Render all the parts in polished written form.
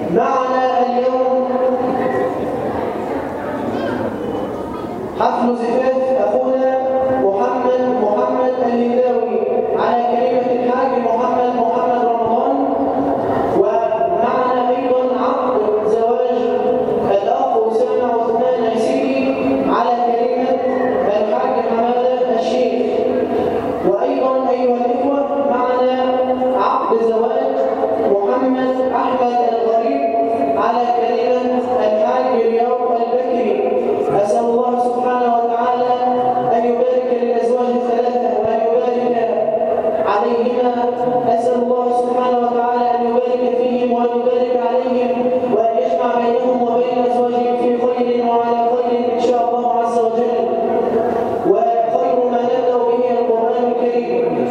معنا اليوم حفل زفاف أخونا محمد الهنداوي على كلمة الحاج محمد رمضان، ومعنا أيضا عقد زواج الأخ أسامة عثمان عسيري على كلمة الحاج حمادة الشيخ. وأيضا أيها الإخوة معنا عقد زواج محمد أحمد الغريب على كلمة الحاج رياض البكري. أسأل الله سبحانه وتعالى أن يبارك للأزواج الثلاثة وأن يبارك عليهما. أسأل الله سبحانه وتعالى أن يبارك فيهم وأن يبارك عليهم وأن يجمع بينهم وبين أزواجهم في خير وعلى خير إن شاء الله عز وجل. وخير ما نبدأ به القرآن الكريم.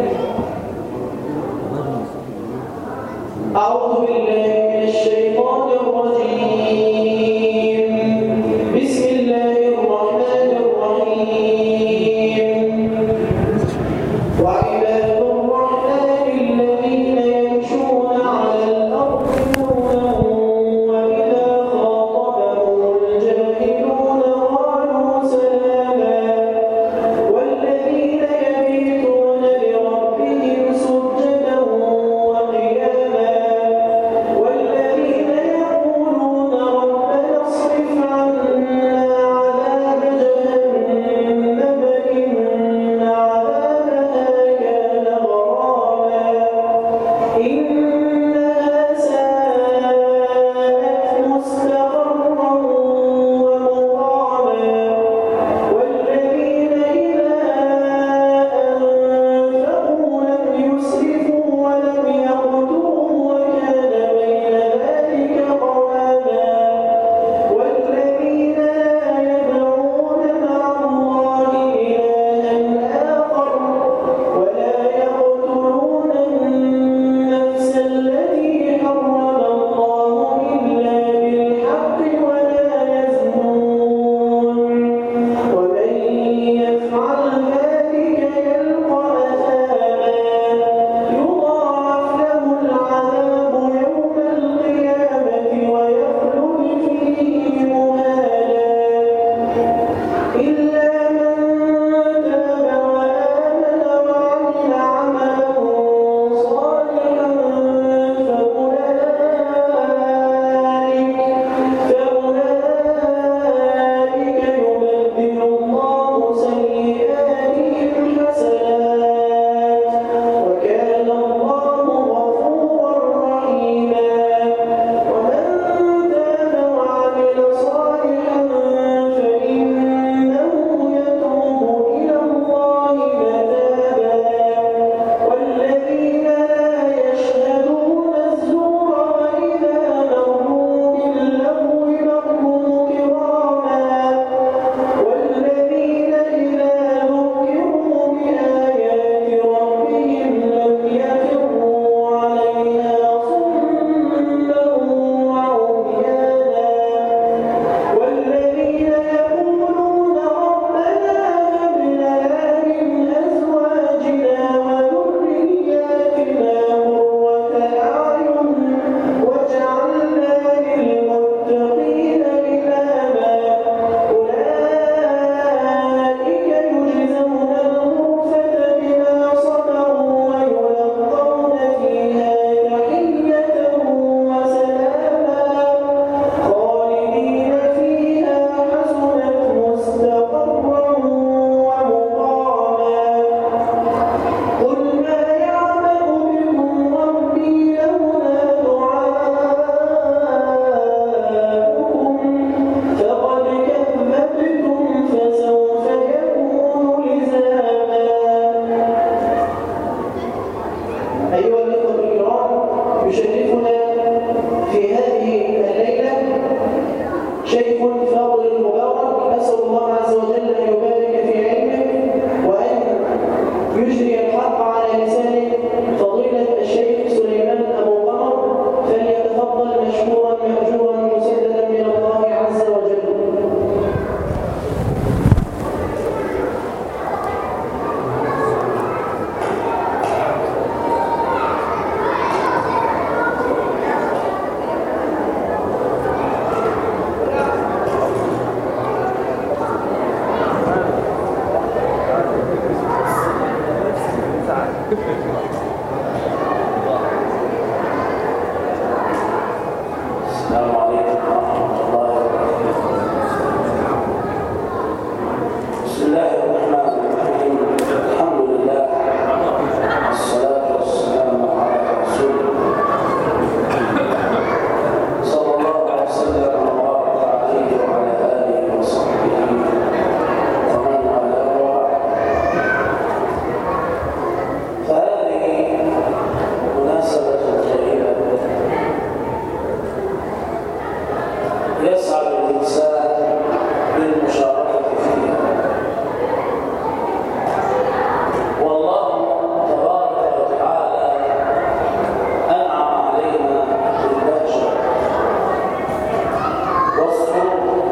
أعوذ بالله من الشيطان الرجيم. بسم الله الرحمن الرحيم. وعباد الرحمن الذين يمشون على الأرض هونا وإذا خاطبهم الجاهلون قالوا سلاما والذين يبيتون لربهم سجدا وقياما والذين يقولون السلام عليكم ورحمة الله وبركاته. بسم الله الرحمن الرحيم. الحمد لله والصلاة والسلام على رسول الله صلى الله عليه وسلم وبارك عليه وعلى آله وصحبه ومن والاه وبعد. فهذه مناسبة جيدة يسعد الإنسان بالمشاركة فيها، والله تبارك وتعالى أنعم علينا بالبهجة والسرور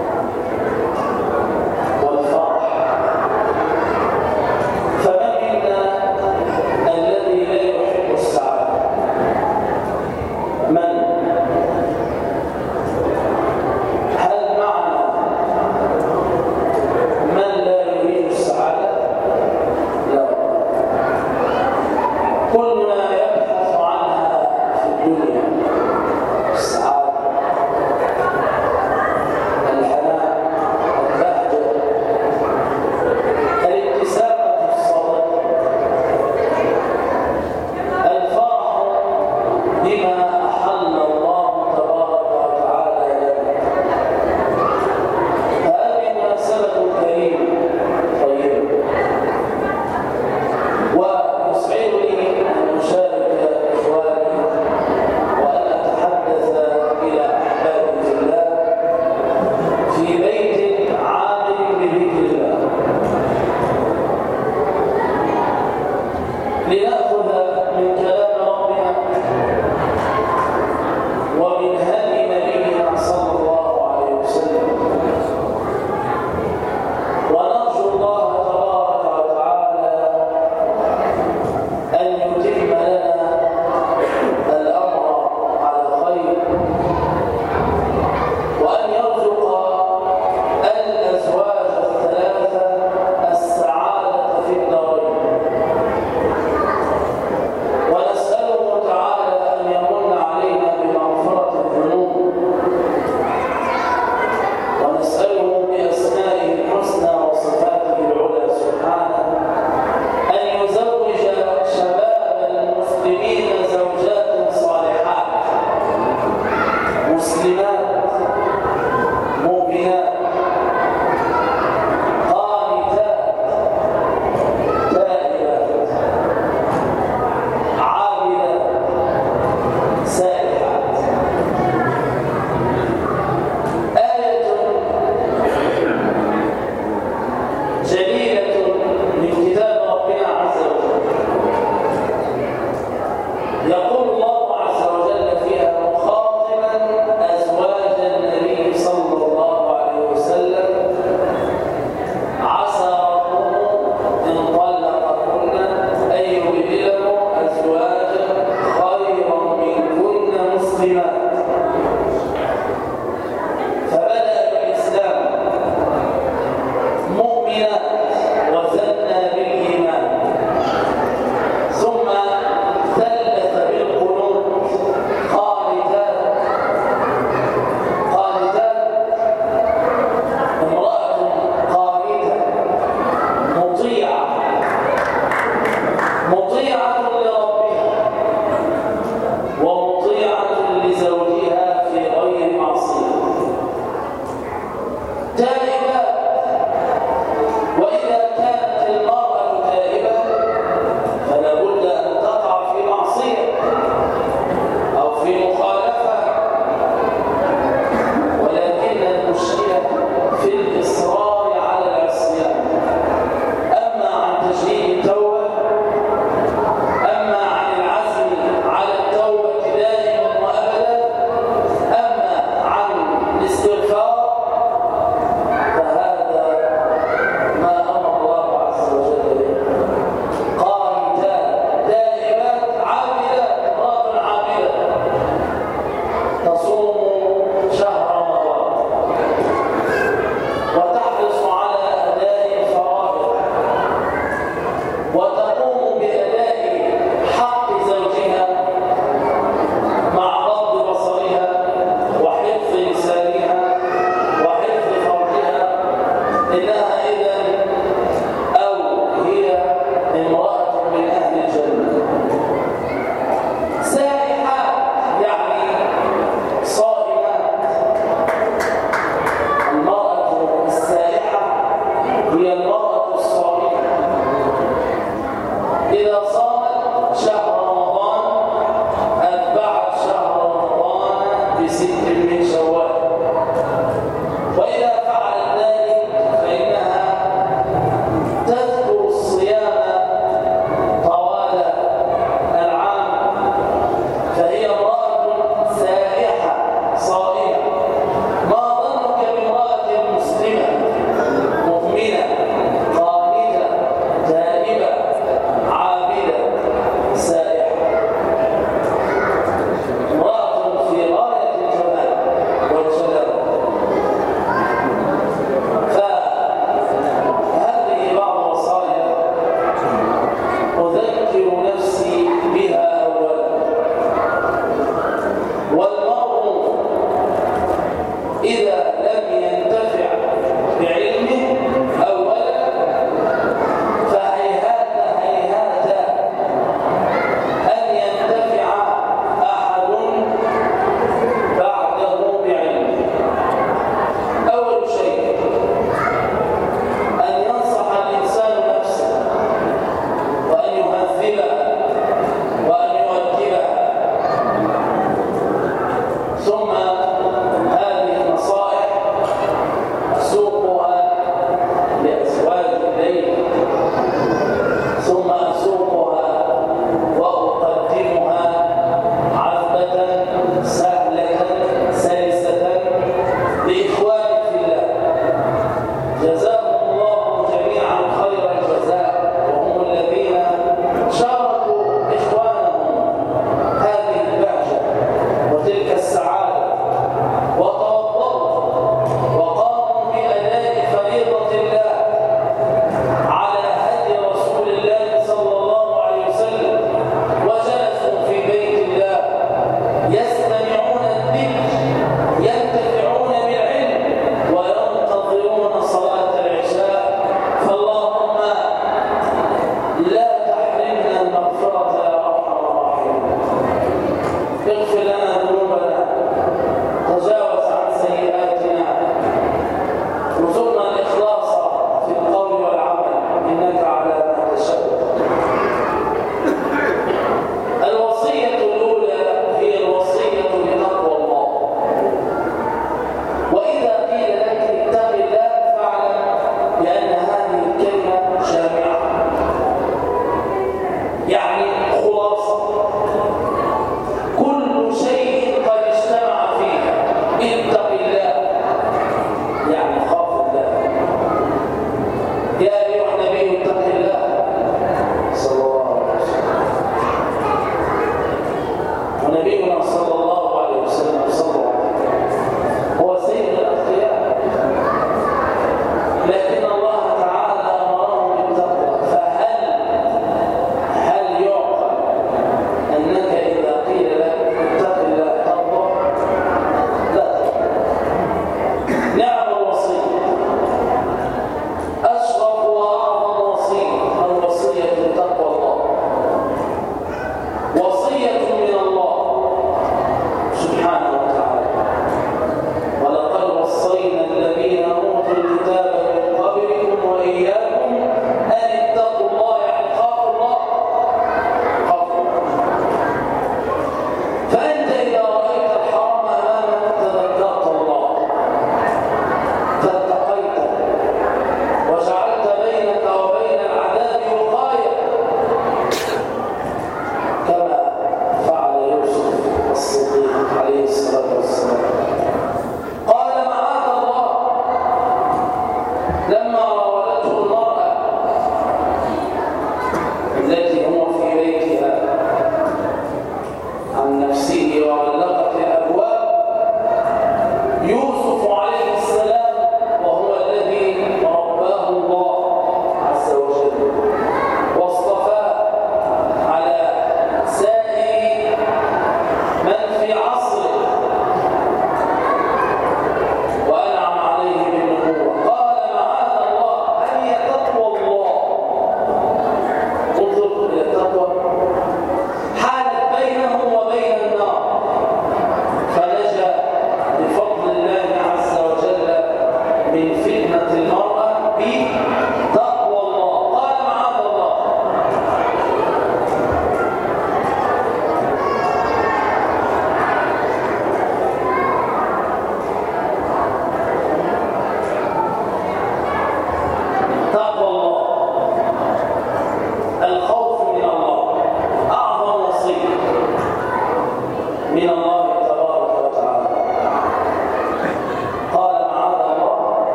والفرح، فمن منا الذي لا يحب السعادة؟ من؟ هل معنا من لا يريد السعادة؟ لا، كلنا يبحث عنها في الدنيا: السعادة، الهناء، البهجة، الابتسامة الصادقة، الفرح بما أحل الله تبارك وتعالى لنا. هذه مناسبة كريمة طيبة، ويسعدني أن أشارك إخواني وأن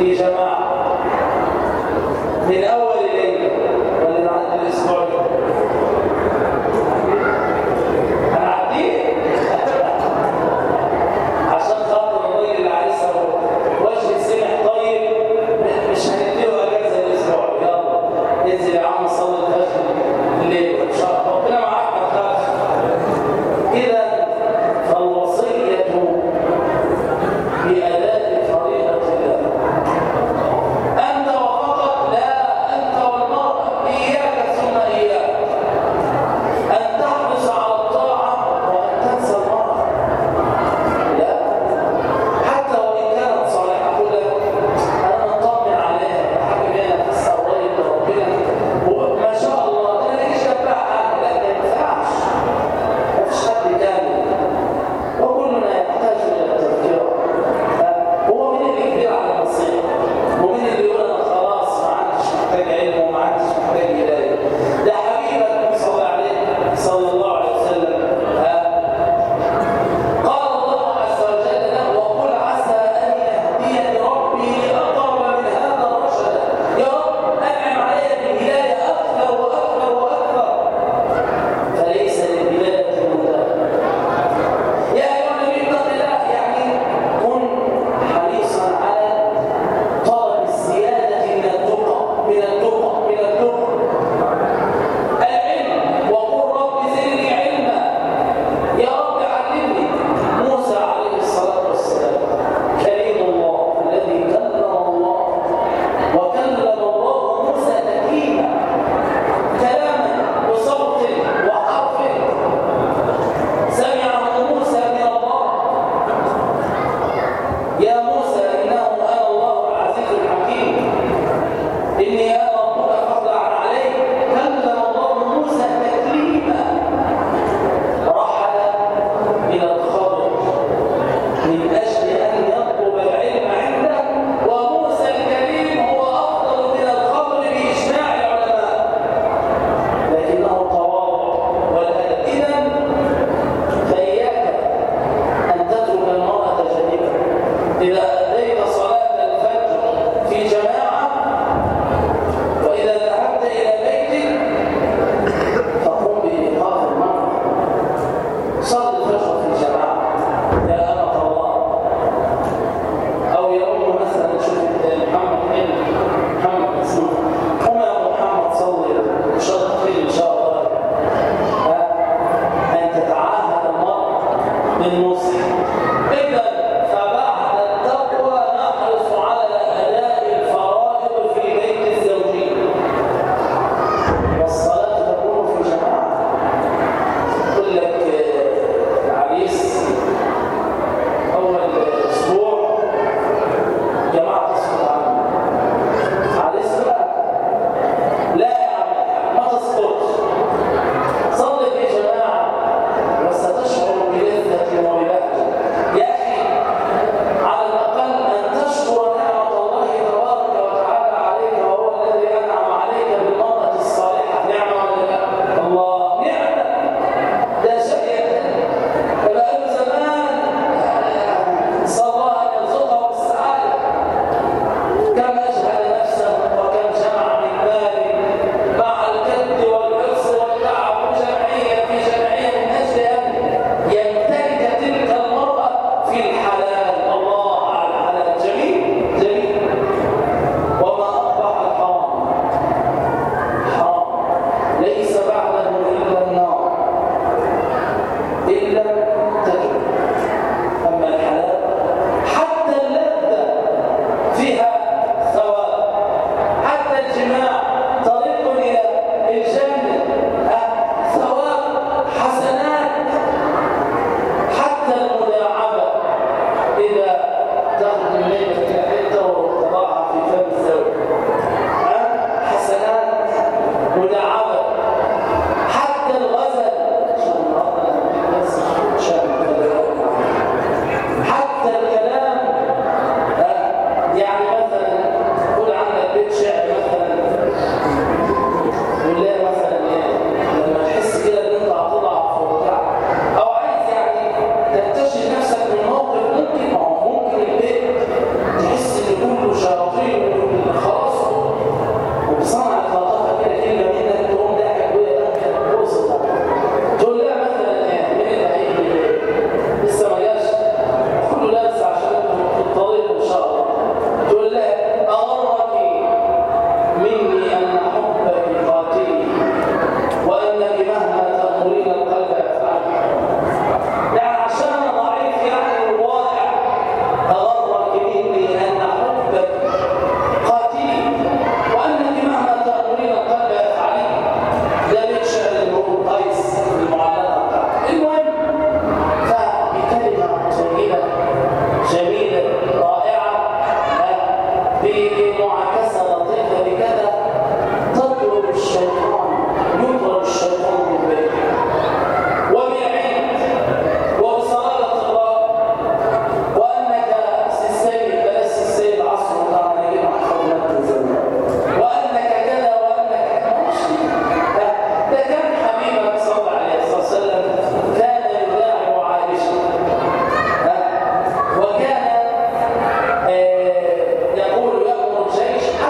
في جماعة من أول الليل ولا نعدي الأسبوع هنعديه عشان خاطر الراجل اللي عايز وجه سمح طيب مش هنديله أجازة الأسبوع. يلا انزل يا عم صلي الفجر الليل إن شاء الله ربنا معاك ما تخافش. إذا فالوصية بأداء فريضة الله. أنت وفقط لا، أنت والمرء إياك ثم إياك أن تحرص على الطاعة وأن تنسى المرء. لا، حتى وإن كانت صالحة كلها أنا مطمن عليها حاجة أنا أحسها قريب لربنا وما شاء الله أنا ليش أتبعها. لا ما ينفعش، مفيش حد كامل وكلنا يحتاج إلى التذكير. هو مين اللي كبير على النصيحة؟ ومين اللي يقول أنا خلاص ما عادش محتاج علم وما عادش محتاج هداية؟ ده حبيبك صلى عليه صلى الله عليه وسلم. قال الله عز وجل له وقل عسى أن يهديني ربي لأقرب من هذا رشدا. يا رب أنعم علي بالهداية أكثر وأكثر وأكثر فليس للهداية منتهى. يا أيها النبي اتق الله، يعني كن حريصا على طلب الزيادة من التقى من التقى من التقى. العلم وقل رب زدني علما، يا رب علمني. موسى عليه الصلاة والسلام كريم الله الذي كلم الله وكلم الله موسى تكليما، كلاما بصوت وحرف سمعه موسى من الله. يا موسى إنه أنا الله العزيز الحكيم إني أنا ربك فاخلع عليك. كلم الله موسى تكليما. رحل إلى الخضر من أجل أن يطلب العلم عنده، وموسى الكريم هو أفضل من الخضر بإجماع العلماء، لكنه تواضع والأدب. إذن فإياك أن تترك المرأة جانبا. إذا أديت صلاة الفجر في جماعة وإذا ذهبت إلى بيتك فقم بإيقاظ المرأة. صل الفجر في جماعة يا أمة الله. أو يا أم مثلا شوف محمد اسمه قم يا محمد صلي إن شاء الله خير إن شاء الله. أن تتعاهد المرأة بالنصح. إذا فبعد التقوى نحرص على أداء الفرائض في بيت الزوجين، والصلاة تكون في جماعة. يقول لك العريس أول أسبوع جماعة تسقط عنه. عريس بقى لا يا عم ما تسقطش، صلي في جماعة وستشعر بلذة وبهجة. يا أخي على الأقل أن تشكر نعمة الله تبارك وتعالى عليك، وهو الذي أنعم عليك بالمرأة الصالحة. نعمة ولا لا؟ الله نعمة. ده شيء بقاله زمان نسأل الله أن يرزقه بالسعادة. كم أجهد نفسه وكم جمع من مال مع الكد والحرص والتعب جمعية في جمعية من أجل أن يمتلك تلك المرأة في الحلال. الله على الحلال جميل جميل. وما أصبح الحرام حرام ليس بعده إلا النار إلا تجد. أما الحلال حتى اللذة فيها بمعاكسة لطيفة بكذا تطرد الشيطان، يطرد الشيطان من بيته. وبالعلم وبصلالة الله وأنك سيد بلاش السيد عصر بتاعنا نجيب حضرتك الزمان وأنك كذا وأنك ماشي. ده كان حبيبك صلى الله عليه وسلم كان يداعب عائشة وكان يقول يأمر الجيش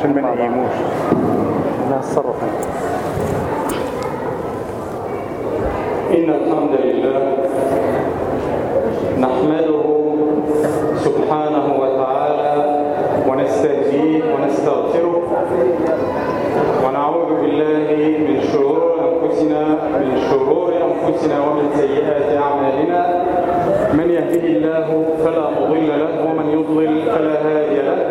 عشان ما نقيموش. انا هتصرف إن الحمد لله نحمده سبحانه وتعالى ونستهديه ونستغفره ونعوذ بالله من شرور أنفسنا ومن سيئات أعمالنا. من يهده الله فلا مضل له ومن يضلل فلا هادي له.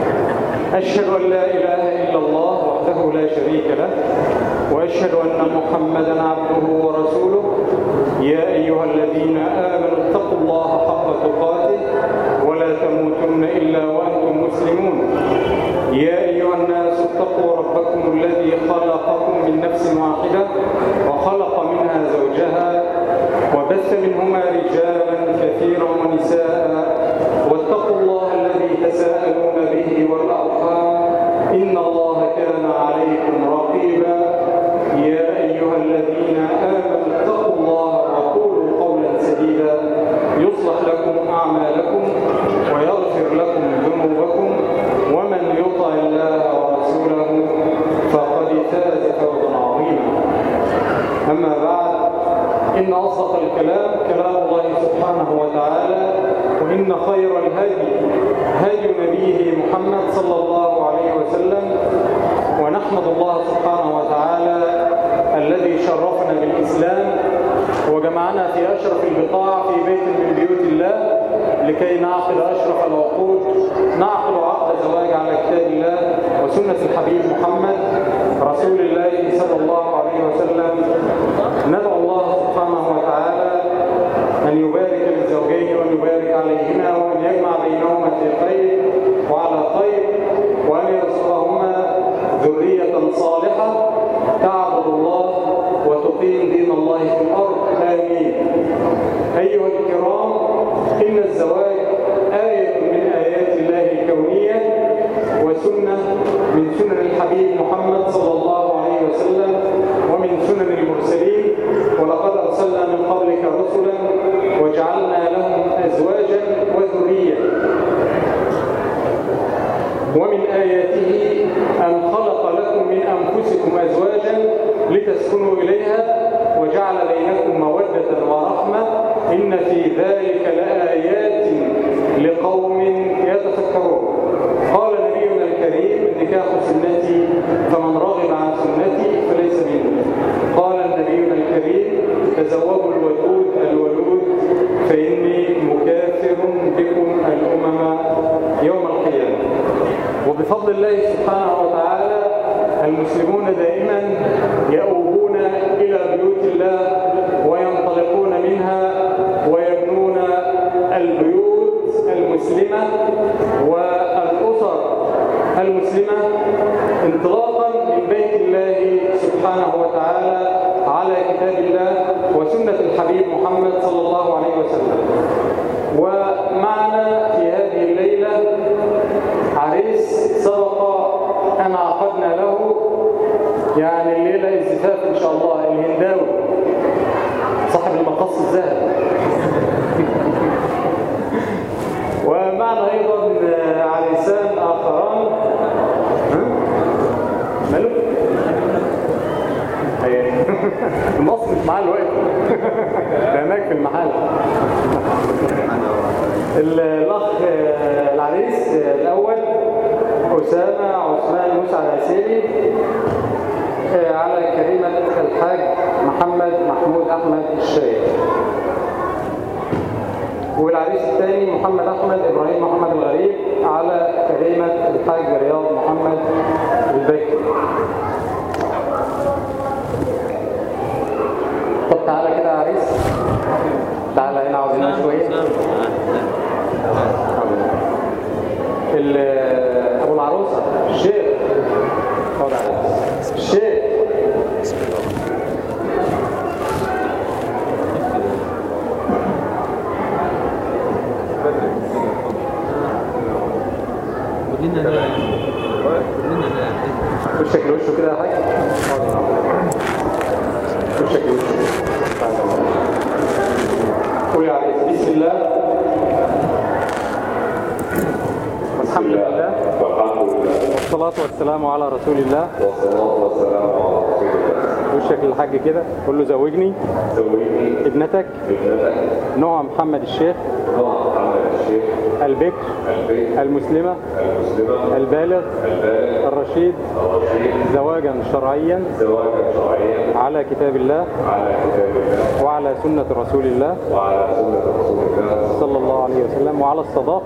أشهد أن لا إله إلا الله وحده لا شريك له وأشهد أن محمدا عبده ورسوله. يا أيها الذين آمنوا اتقوا الله حق تقاته ولا تموتن إلا وأنتم مسلمون. يا أيها الناس اتقوا ربكم الذي خلقكم من نفس واحدة وخلق منها زوجها وبث منهما رجالا كثيرا ونساء واتقوا الله الذي تساءلون به والأرحام إن الله كان عليكم رقيبا. يا أيها الذين آمنوا اتقوا الله وقولوا قولا سديدا يصلح لكم أعمالكم ويغفر لكم ذنوبكم ومن يطع الله ورسوله فقد فاز فوزا عظيما. أما بعد، إن أصدق الكلام كلام الله سبحانه وتعالى، وإن خير الهدي هدي نبيه محمد صلى الله عليه وسلم. ونحمد الله سبحانه وتعالى الذي شرفنا بالإسلام وجمعنا في أشرف البقاع في بيت من بيوت الله لكي نعقد أشرف العقود، نعقد عقد زواج على كتاب الله وسنة الحبيب محمد رسول الله صلى الله عليه وسلم. ندعو الله سبحانه وتعالى أن يبارك للزوجين وأن يبارك عليهما وأن يجمع بينهما في خير وعلى خير، وأن يرزقهما ذرية صالحة تعبد الله وتقيم دين الله في الأرض. آمين. أيها الكرام، إن الزواج آية من آيات الله الكونية وسنة من سنن الحبيب محمد صلى الله عليه وسلم ومن سنن المرسلين. ولقد أرسلنا من قبلك رسلا وجعلنا لهم أزواجا وذرية. ومن آياته أن خلق لكم من أنفسكم أزواجا لتسكنوا إليها وجعل بينكم مودة ورحمة إن في ذلك لآيات لقوم يتفكرون. قال نبينا الكريم: النكاح سنتي فمن رغب عن سنتي فليس مني. قال نبينا الكريم: تزوجوا الودود فإني مكافر بكم الأمم يوم القيامة. وبفضل الله سبحانه وتعالى المسلمون دائما يؤوبون إلى بيوت الله وينطلقون منها ويبنون البيوت المسلمة والأسر المسلمة انطلاقا من بيت الله سبحانه وتعالى على كتاب الله وسنة الحبيب محمد صلى الله عليه وسلم. ومعنا في هذه الليلة عريس سبق أن عقدنا له يعني الليلة الزفاف إن شاء الله، الهنداوي صاحب المقص الذهبي. ومعنا أيضا عريسان آخران. ماله؟ المصر مش معاه الوقت ده هناك في المحل. الأخ العريس الأول أسامة عثمان مسعد عسيري على كريمة الحاج محمد محمود أحمد الشايخ. والعريس الثاني محمد أحمد إبراهيم محمد الغريب على كريمة الحاج رياض محمد البكري. طب تعالى كده يا عريس، تعالى هنا عاوزينها شوية. أبو العروسة الشيخ خد عريس الشيخ. وشك لوشه كده يا حاج، وشك لوشه. قول يا عريس بسم الله والحمد لله والصلاة والسلام على رسول الله. والصلاة والسلام على رسول الله. وشك للحاج كده، قول له زوجني ابنتك نوع محمد الشيخ البكر المسلمة البالغ الرشيد زواجا شرعيا على كتاب الله وعلى سنة رسول الله صلى الله عليه وسلم، وعلى الصداق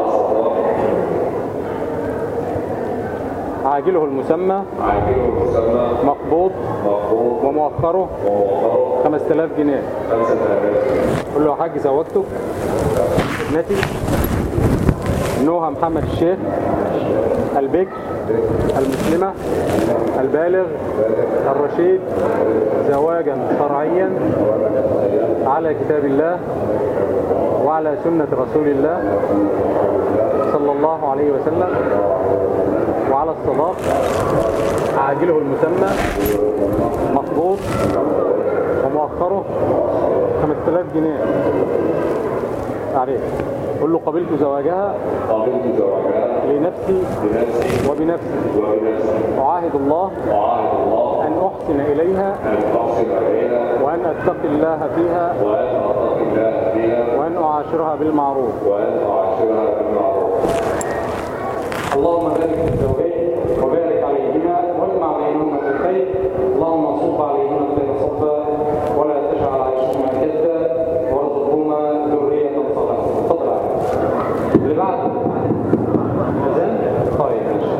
عاجله المسمى مقبوض ومؤخره 5000 جنيه. قل له يا حاج زوجته ابنتي نوها محمد الشيخ البكر المسلمة البالغ الرشيد زواجا شرعيا على كتاب الله وعلى سنة رسول الله صلى الله عليه وسلم، وعلى الصداق عاجله المسمى مقبوض ومؤخره 5000 جنيه عليه. قل له قبلت زواجها لنفسي وبنفسي، أعاهد الله أن أحسن إليها وأن أتقي الله فيها وأن أعاشرها بالمعروف. اللهم بارك في الزوجين وبارك عليهما واجمع بينهما في الخير. اللهم صب عليهما الخير صبا ولا تجعل عيشهما كدا وارزقهما ذرية صالحة. تفضل اللي بعده اذان. طيب ماشي.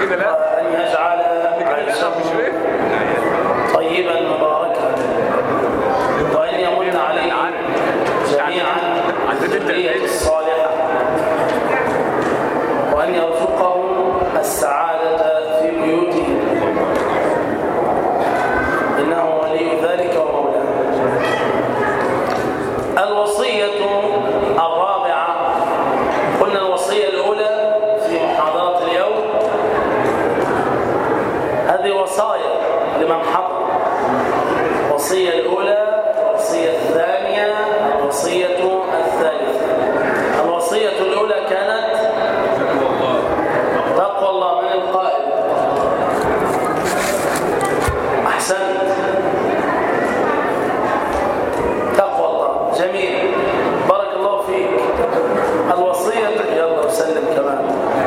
وأن يجعل عيشه طيبا مباركا، وأن يمن علينا جميعا بالذرية الصالحة، وأن يرزقهم السعادة في بيوتهم، إنه ولي ذلك ومولاه. الوصية الرابعة، قلنا الوصية الأولى في محاضرة اليوم، هذه وصايا لمن حضر. الوصية الأولى، الوصية الثانية، الوصية الثالثة. الوصية الأولى كانت تقوى الله. من القائل؟ أحسنت، تقوى الله. جميل، بارك الله فيك. الوصية، يلا وسلم كمان،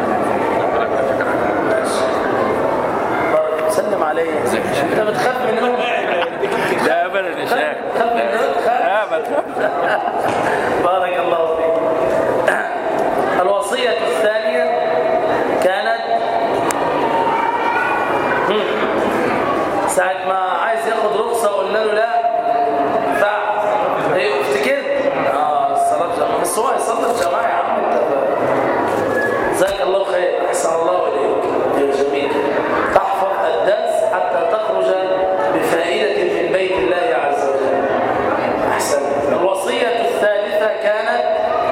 بارك، سلم علي. انت بتخاف منهم؟ لا ابدا يا شيخ، خاف منهم؟ لا ما تخافش. بارك الله فيك. الوصية الثانية كانت ساعة ما عايز ياخد رخصة قلنا له لا افتكرت الصلاة جماعة، بس هو يصلي الجماعة يا عم. جزاك الله خير، أحسن الله إليك يا جميل. تحفظ الدرس حتى تخرج بفائدة من بيت الله عز وجل. أحسن. الوصية الثالثة كانت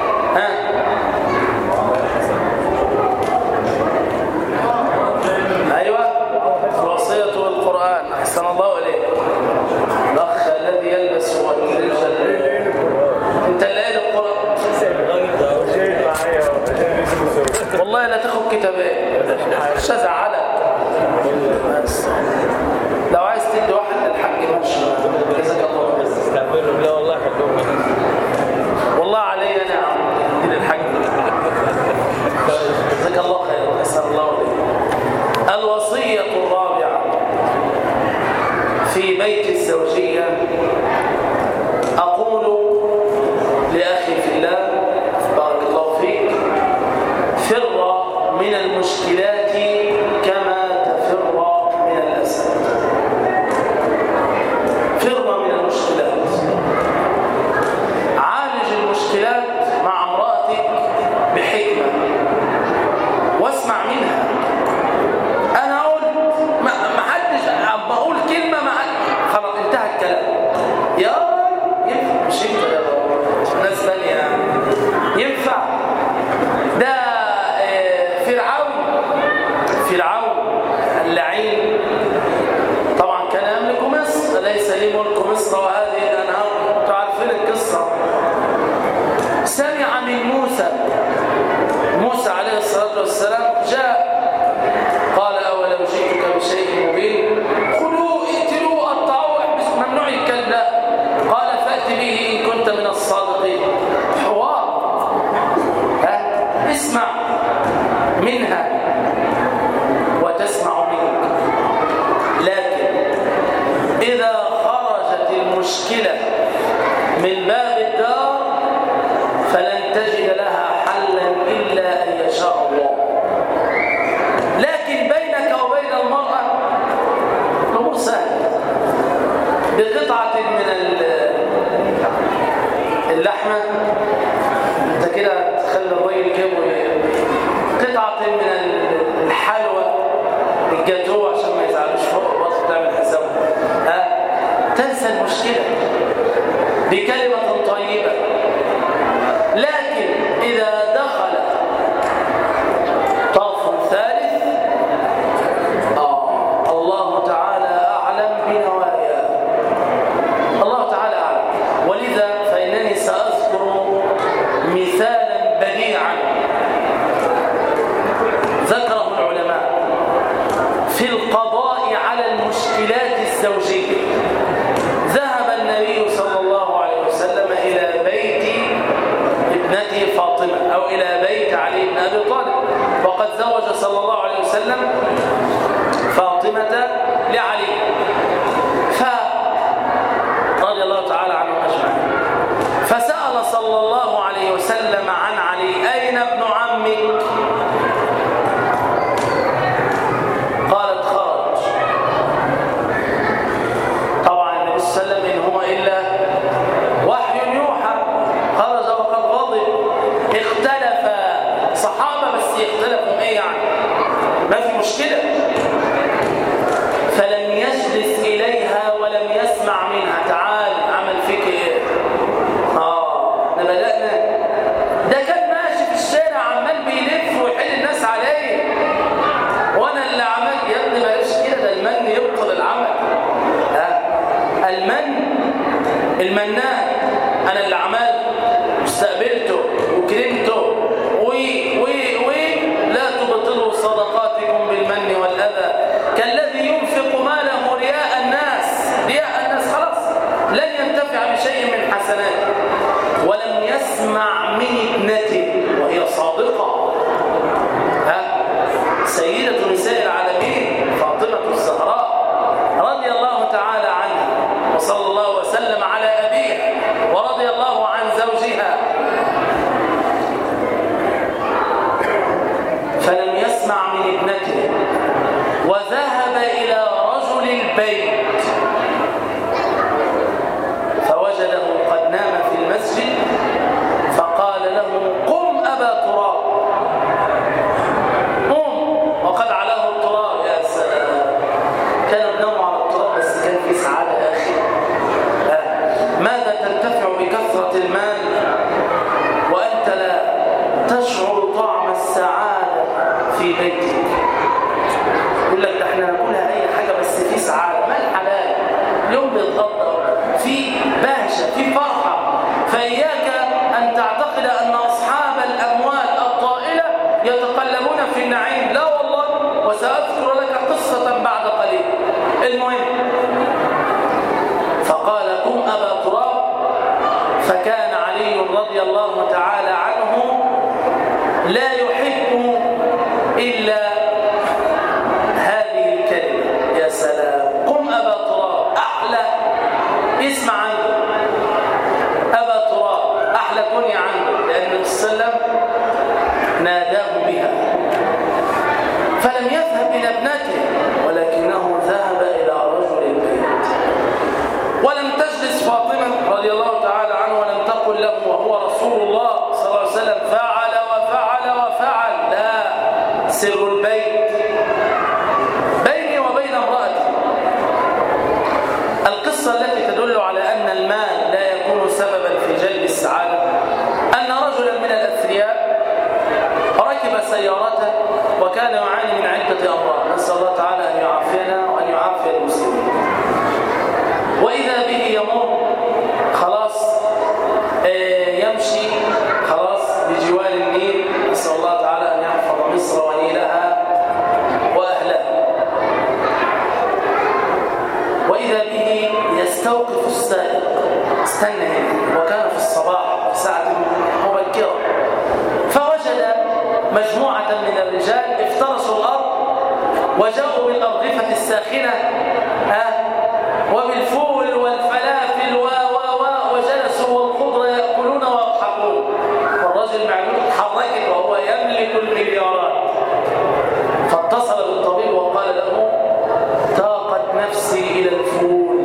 أيوة، الوصية والقرآن. أحسن الله إليك. الأخ الذي يلبس الجلد، أنت الليل القرآن والله لا تاخد كتابين، مش هزعلك. بس لو عايز تدي واحد للحق ماشي، جزاك الله خير. لا والله حلوه، والله علي انا يا عم ادي للحق. جزاك الله خير، نسال الله عليك. الوصيه الرابعه في بيت الزوجيه، اقول لاخي في الله بارك الله فيك، فر من المشكلات كما تفر من الأسد. فر من المشكلات، عالج المشكلات مع امرأتك بحكمة واسمع منها. أنا أقول ما حدش أما أقول كلمة خلاص انتهى الكلام. يا ينفع مش انت يا ناس ثانية ينفع ده فرعون اللعين طبعا كان يملك مصر، ليس لي ملك مصر وهذه الانهار، تعرفين القصه. سمع من موسى عليه الصلاه والسلام، جاء قال اولو جئتك بشيء مبين، خذوه اقتلوه قطعوه احبسوه، ممنوع الكلب. قال فات به ان كنت من الصادقين. حوار، اسمع منها وتسمع منك. لكن إذا خرجت المشكلة من باب الدار فلن تجد لها حلا إلا أن يشاء الله. لكن بينك وبين المرأة الأمور سهلة، بقطعة من اللحمة أنت كده تخلي الرجل يجيبه، قطعة من الحلوى الجاتوه عشان ما يزعلوش فوق الوقت، تعمل حساب تنسى المشكلة بكلمة طيبة. لكن إذا دخل طرف ثالث الله تعالى أعلم بنواياه، الله تعالى أعلم. ولذا فإنني سأذكر مثالا بديعا ذكره العلماء في القضاء على المشكلات الزوجية. ذهب النبي صلى الله عليه وسلم إلى بيت ابنته فاطمة أو إلى بيت علي بن أبي طالب، وقد زوج صلى الله عليه وسلم فاطمة لعلي، رضي الله تعالى عنه أجمعين. فسأل صلى الله عليه وسلم عن علي: أين ابن عمك؟ يختلفوا ايه يعني؟ ما في مشكلة. فلم يجلس إليها ولم يسمع منها. تعال عمل فيك ايه؟ احنا بدأنا. ده كان ماشي في الشارع عمال بيلف ويحل الناس عليه، وانا اللي عملت. يا ابني بلاش كده، ده المن يبطل العمل. المنان انا اللي عملت واستقبلته وكرمته لا تبطلوا صدقاتكم بالمن والاذى كالذي ينفق ماله رياء الناس خلاص لن ينتفع بشيء من حسناته. ولم يسمع من ابنته وهي صادقه، سيدة نساء العالمين فاطمة الزهراء رضي الله تعالى عنها، وصلى الله وسلم على أبيها، ورضي الله عن زوجها. فلم يسمع من ابنته وذهب إلى رجل البيت فوجده قد نام في المسجد، فقال له: قم أبا تراب، وقد علاه التراب. يا سلام، كانوا بيناموا على التراب بس كان في سعادة يا أخي. ماذا تنتفع بكثرة المال وأنت لا تشعر طعم السعادة في بيتك؟ يقول لك ده احنا نقولها أي حاجة بس في سعادة. ما الحلال؟ اليوم بيتغطى في بهجة، في فرحة. فإياك أن تعتقد أن أصحاب الأموال الطائلة يتقلبون في النعيم. لا والله، وسأذكر لك قصة بعد قليل. المهم، فقال: قم أبا تراب. فكان علي رضي الله تعالى عنه لا يحب إلا هذه الكلمة. يا سلام، قم أبا تراب، أحلى اسم عنه. أبا تراب أحلى كنية عنه، لأن السلام ناداه بها. فلم يذهب إلى ابنته ولكنه ذهب إلى رجل البيت. ولم تجلس فاطمة رضي الله تعالى عنه ولم تقل له وهو رسول الله صلى الله عليه وسلم فعل وفعل وفعل. لا، سر البيت بيني وبين امرأتي. القصة التي تدل على أن المال لا يكون سببا في جلب السعادة أن رجلا من الأثرياء ركب سيارته وكان يعاني من عدة أمراض، نسأل الله تعالى أن يعافينا وأن يعافي المسلمين. وإذا به يمر خلاص يمشي خلاص بجوار النيل، نسأل الله تعالى أن يحفظ مصر ونيلها وأهلها. وإذا به يستوقف السائق، استنى هنا، وكان في الصباح في ساعة مبكرة، فوجد مجموعة من الرجال افترسوا الأرض وجاءوا بالأرغفة الساخنة وبالفول والفلافل وجلسوا والخضر يأكلون ويضحكون، والرجل معدود اتحركت وهو يملك المليارات. فاتصل بالطبيب وقال له: تاقت نفسي إلى الفول،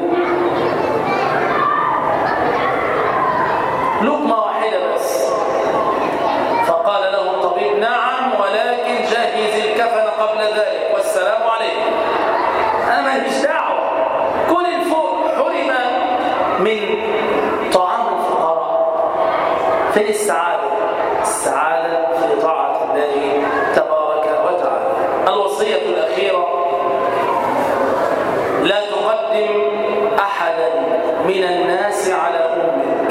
لقمة واحدة بس. فقال له الطبيب: نعم، ولكن جهز الكفن قبل ذلك، والسلام عليكم. أنا ماليش دعوة، كل الفول. حرم من طعام الفقراء. فين السعادة؟ السعادة في طاعة الله تبارك وتعالى. الوصية الأخيرة: لا تقدم أحدا من الناس على أمك.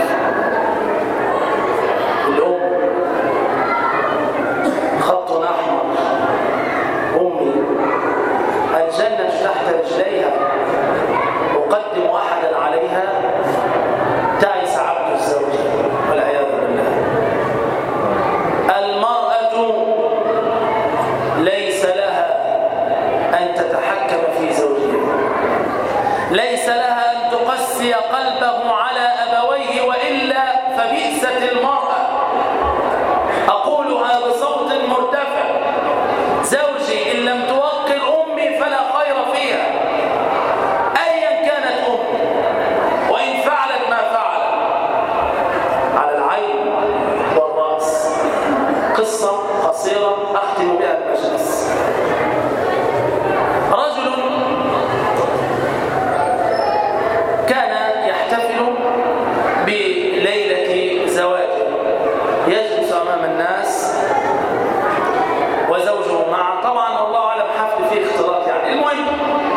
الأم خط أحمر، أمي الجنة تحت رجليها، أقدم أحدا عليها تعس عبد الزوج والعياذ بالله. المرأة ليس لها أن تتحكم في زوجها، ليس لها أن تقسي قلبه على أبويه، وإلا فبئست المرأة. أقولها بصوت مرتفع: زوجي إن لم توقر أمي فلا خير فيها، أيا كانت أمي، وإن فعلت ما فعلت. على العين والرأس. قصة قصيرة أختم بها المجلس. رجل كان يحتفل بليلة زواجه، يجلس أمام الناس وزوجه معه، طبعا الله أعلم حفل فيه اختلاط يعني. المهم،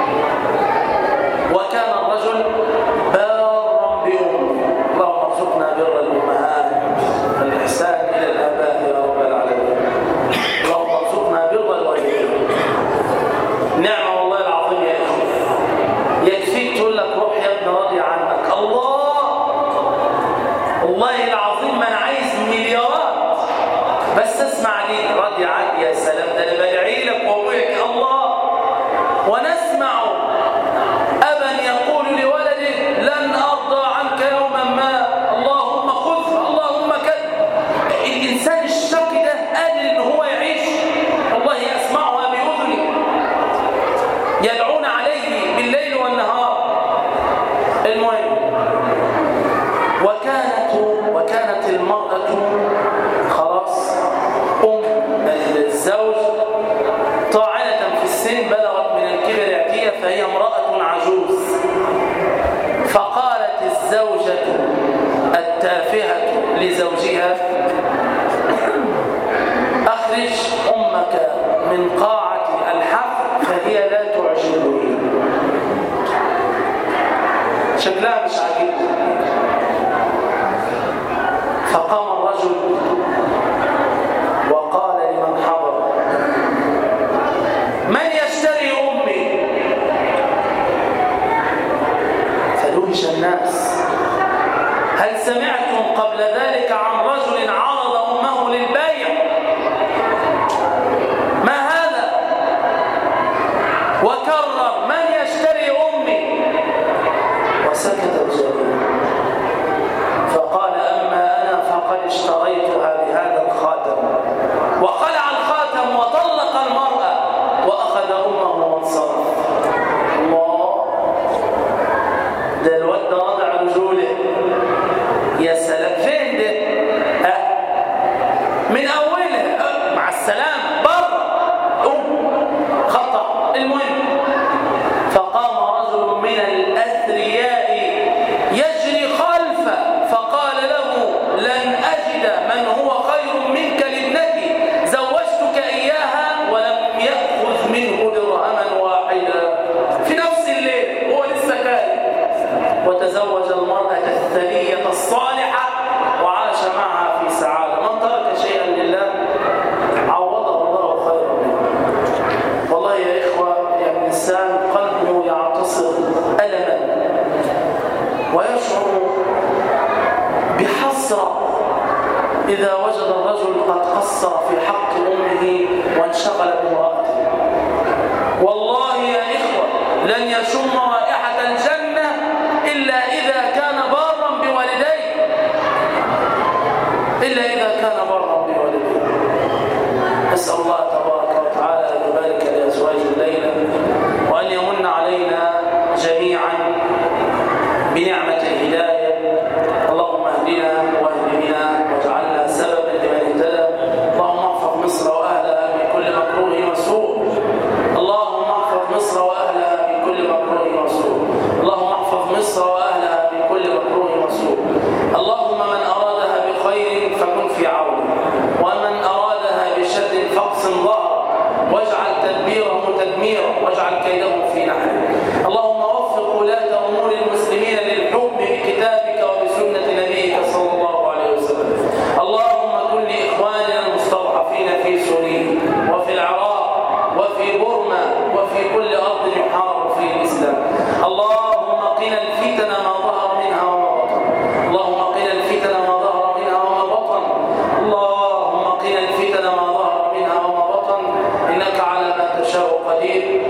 وكان الرجل بارا بأمه، اللهم ارزقنا بر الأمهات والإحسان إلى الآباء يا رب العالمين، اللهم ارزقنا بر الوالدين. نعمة والله العظيم يا أخي، يكفيك تقول لك روح يا ابن راضي عنك. والله العظيم ما انا عايز مليارات بس اسمع لي راضي عنك. يا سلام، ده انا بدعي لك وابوك الله. ونسمع ابا يقول لولده لن ارضى عنك يوما ما، اللهم خذ، اللهم كذا. الانسان الشقي ده قادر ان هو يعيش، والله اسمعها باذني يدعون عليه بالليل والنهار. المهم، وكانت المرأة خلاص الزوج طاعنة في السن، بلغت من الكبر عتية، فهي امرأة عجوز. فقالت الزوجة التافهة لزوجها أخرج أمك من قاعة الحفل فهي لا تعجبني. شكلها مش عاجبني. فقام الرجل وقال لمن حضر من يشتري أمي؟ فدهش الناس. هل سمعتم قبل ذلك عن رجل عرض أمه للبيع؟ ما هذا؟ وكرر من يشتري أمي؟ وسكت الجميع. فقال أما أنا فقد اشتريتها بهذا الخاتم، وخلع الخاتم وطلق المرأة وأخذ أمه وانصرف. الله، ده الواد رضع رجوله. يا سلام، فين ده؟ من أوله مع السلامة بره خطأ. المهم، فقام رجل من الأثرياء يجري خلفه فقال له لن أجد من هو خير منك لابنتي، زوجتك إياها ولم يأخذ منه درهما واحدا. في نفس الليل هو لسه كان وتزوج المرأة الثرية الصالحة وعاش معها في سعادة. من ترك شيئا لله عوضه الله خيرا منه. والله يا إخوة، يا الإنسان قلبه يعتصر ألما ويشعر بحسرة إذا وجد الرجل قد قصر في حق أمه وانشغل بامرأته. والله يا إخوة، لن يشم رائحة الجنة إلا إذا كان بارا بوالديه، إلا إذا كان بارا بوالديه. أسأل الله تبارك وتعالى أن يبارك لأزواج الليلة وأن يمن علينا جميعا بنعمة الهداية. اللهم اهدنا واهد بنا واجعلنا سببا لمن اهتدى. اللهم احفظ مصر وأهلها من كل مكروه وسوء. اللهم احفظ مصر وأهلها من كل مكروه وسوء. اللهم احفظ مصر وأهلها من كل مكروه وسوء. اللهم من أرادها بخير فكن في عونه، ومن أرادها بشر فاقسم ظهره، واجعل تدبيره تدميره، واجعل كيده في نحره. اللهم وفق ولاة أمور المسلمين للحكم بكتابك وبسنة نبيك صلى الله عليه وسلم. اللهم كن لإخواننا المستضعفين في سوريا وفي العراق وفي بورما وفي كل أرض يحارب فيه الإسلام. اللهم قنا الفتن ما ظهر منها وما بطن. اللهم قنا الفتن ما ظهر منها وما بطن. اللهم قنا الفتن ما ظهر منها وما بطن، إنك على ما تشاء قدير.